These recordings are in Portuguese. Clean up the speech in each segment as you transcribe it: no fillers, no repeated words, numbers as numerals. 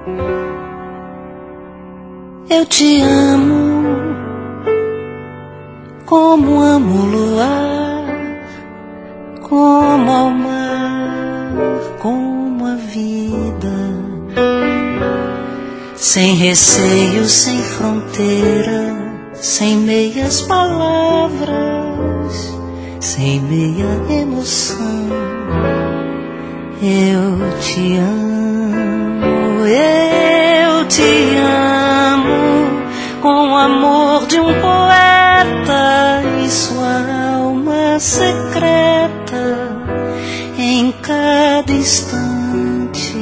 Eu te amo como amo o luar, como ao mar, como a vida, sem receio, sem fronteira, sem meias palavras, sem meia emoção. Eu te amo, eu te amo, com o amor de um poeta e sua alma secreta. Em cada instante,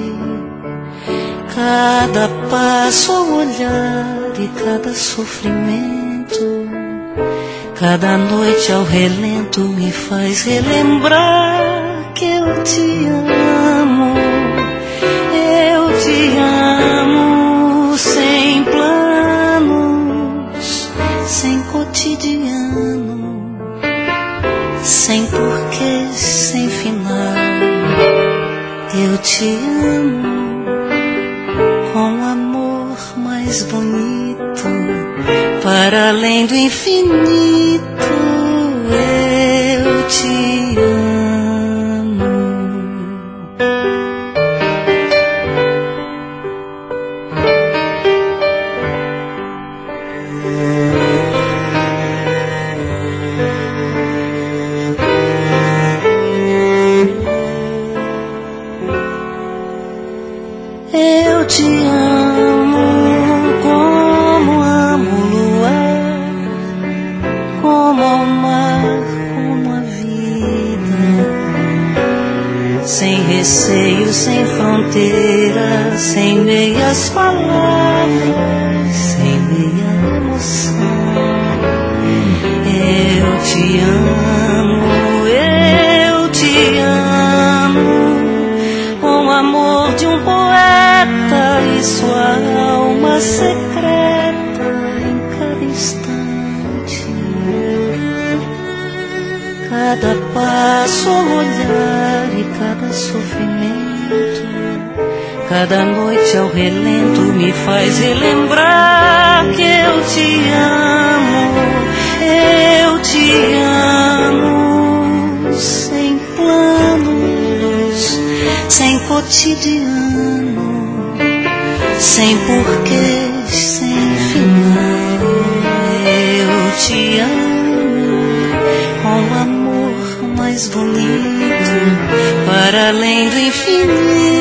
cada passo ao olhar e cada sofrimento, cada noite ao relento me faz relembrar que eu te amo. Eu te amo sem planos, sem cotidiano, sem porquês, sem final. Eu te amo com o amor mais bonito, para além do infinito. Eu te amo. Eu te amo como amo o luar, como ao mar, como a vida, sem receio, sem fronteira, sem meias palavras, sem meia emoção. Eu te amo, eu te amo, com o amor de um poeta e sua alma secreta. Em cada instante, cada passo ao olhar e cada sofrimento, cada noite ao relento me faz relembrar que eu te amo. Eu te amo sem planos, sem cotidiano, sem porquês, sem final. Eu te amo com o amor mais bonito, para além do infinito.